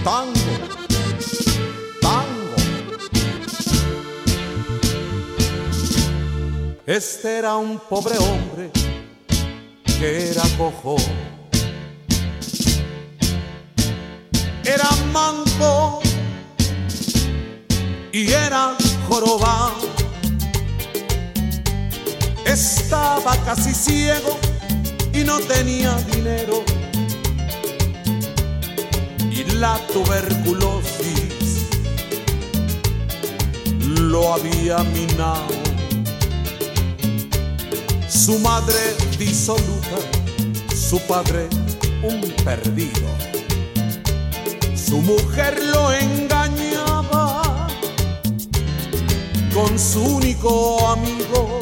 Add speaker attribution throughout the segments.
Speaker 1: tango, tango. Este era un pobre hombre que era cojo, era manco y era jorobado. Estaba casi ciego y no tenía dinero, y la tuberculosis lo había minado. Su madre disoluta, su padre un perdido, su mujer lo engañaba con su único amigo.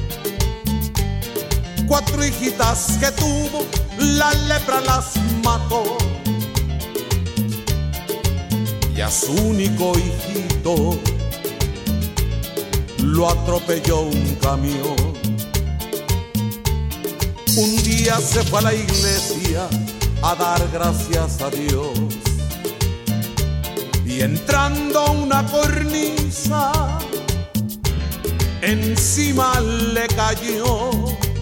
Speaker 1: 4 hijitas que tuvo, la lepra las mató, y a su único hijito lo atropelló un camión. Un día se fue a la iglesia a dar gracias a Dios, y entrando a una cornisa encima le cayó,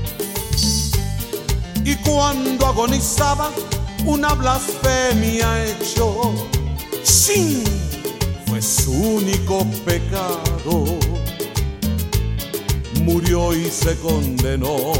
Speaker 1: y cuando agonizaba una blasfemia echó. ¡Sin! Fue su único pecado, murió y se condenó.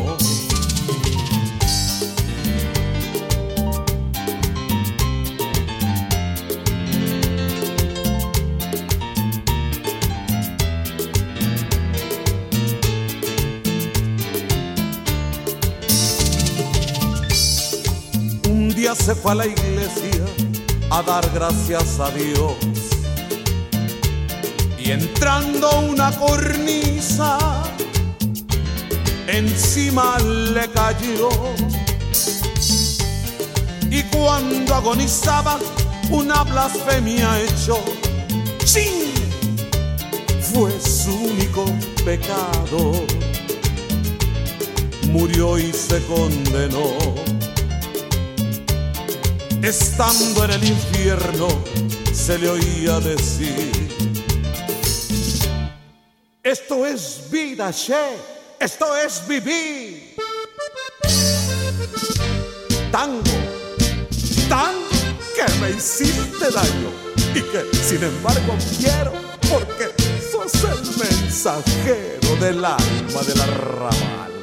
Speaker 1: Un día se fue a la iglesia a dar gracias a Dios, y entrando a una cornisa encima le cayó, y cuando agonizaba una blasfemia echó. ¡Chin! Fue su único pecado, murió y se condenó. Estando en el infierno se le oía decir: esto es vida, che, esto es vivir. Tango, tango, que me hiciste daño y que sin embargo quiero, porque sos el mensajero del alma del arrabal.